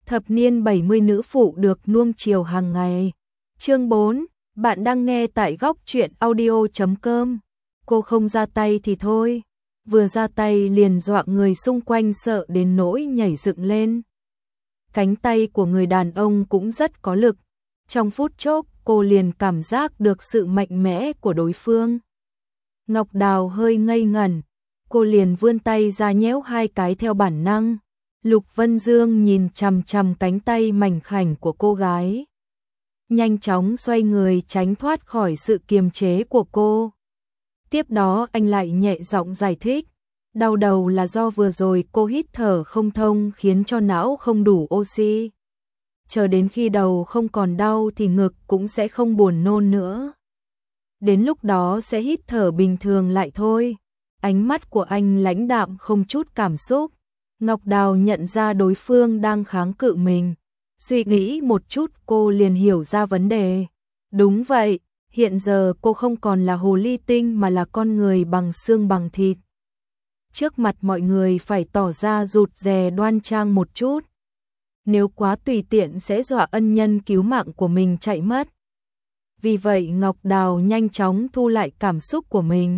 Thập niên 70 nữ phụ được nuông chiều hàng ngày. Chương 4, bạn đang nghe tại góc truyện audio.com. Cô không ra tay thì thôi, vừa ra tay liền dọa người xung quanh sợ đến nỗi nhảy dựng lên. Cánh tay của người đàn ông cũng rất có lực. Trong phút chốc, cô liền cảm giác được sự mạnh mẽ của đối phương. Ngọc Đào hơi ngây ngẩn, cô liền vươn tay ra nhéo hai cái theo bản năng. Lục Vân Dương nhìn chằm chằm cánh tay mảnh khảnh của cô gái, nhanh chóng xoay người tránh thoát khỏi sự kiềm chế của cô. Tiếp đó anh lại nhẹ giọng giải thích, đau đầu là do vừa rồi cô hít thở không thông khiến cho não không đủ oxy. Chờ đến khi đầu không còn đau thì ngực cũng sẽ không buồn nôn nữa. Đến lúc đó sẽ hít thở bình thường lại thôi. Ánh mắt của anh lãnh đạm không chút cảm xúc. Ngọc Đào nhận ra đối phương đang kháng cự mình. Suy nghĩ một chút cô liền hiểu ra vấn đề. Đúng vậy, hiện giờ cô không còn là hồ ly tinh mà là con người bằng xương bằng thịt. Trước mặt mọi người phải tỏ ra rụt rè đoan trang một chút. Nếu quá tùy tiện sẽ dọa ân nhân cứu mạng của mình chạy mất. Vì vậy Ngọc Đào nhanh chóng thu lại cảm xúc của mình.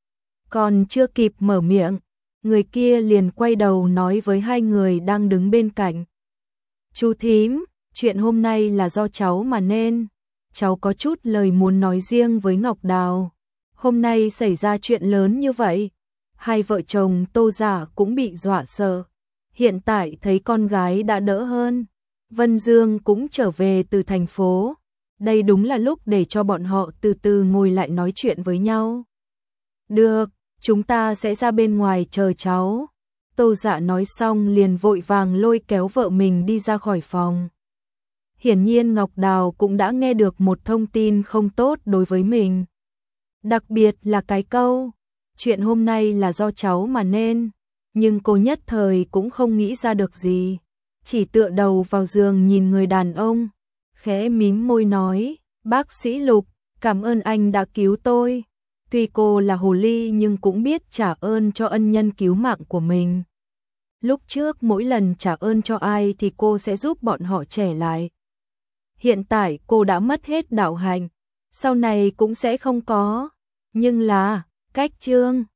Còn chưa kịp mở miệng, người kia liền quay đầu nói với hai người đang đứng bên cạnh. Chú thím, chuyện hôm nay là do cháu mà nên. Cháu có chút lời muốn nói riêng với Ngọc Đào. Hôm nay xảy ra chuyện lớn như vậy. Hai vợ chồng Tô Giả cũng bị dọa sợ. Hiện tại thấy con gái đã đỡ hơn. Vân Dương cũng trở về từ thành phố. Đây đúng là lúc để cho bọn họ từ từ ngồi lại nói chuyện với nhau. Được, chúng ta sẽ ra bên ngoài chờ cháu. Tô Dạ nói xong liền vội vàng lôi kéo vợ mình đi ra khỏi phòng. Hiển nhiên Ngọc Đào cũng đã nghe được một thông tin không tốt đối với mình. Đặc biệt là cái câu, chuyện hôm nay là do cháu mà nên. Nhưng cô nhất thời cũng không nghĩ ra được gì. Chỉ tựa đầu vào giường nhìn người đàn ông, khẽ mím môi nói, bác sĩ Lục, cảm ơn anh đã cứu tôi. Tuy cô là hồ ly nhưng cũng biết trả ơn cho ân nhân cứu mạng của mình. Lúc trước mỗi lần trả ơn cho ai thì cô sẽ giúp bọn họ trẻ lại. Hiện tại cô đã mất hết đạo hạnh, sau này cũng sẽ không có. Nhưng là, cách chương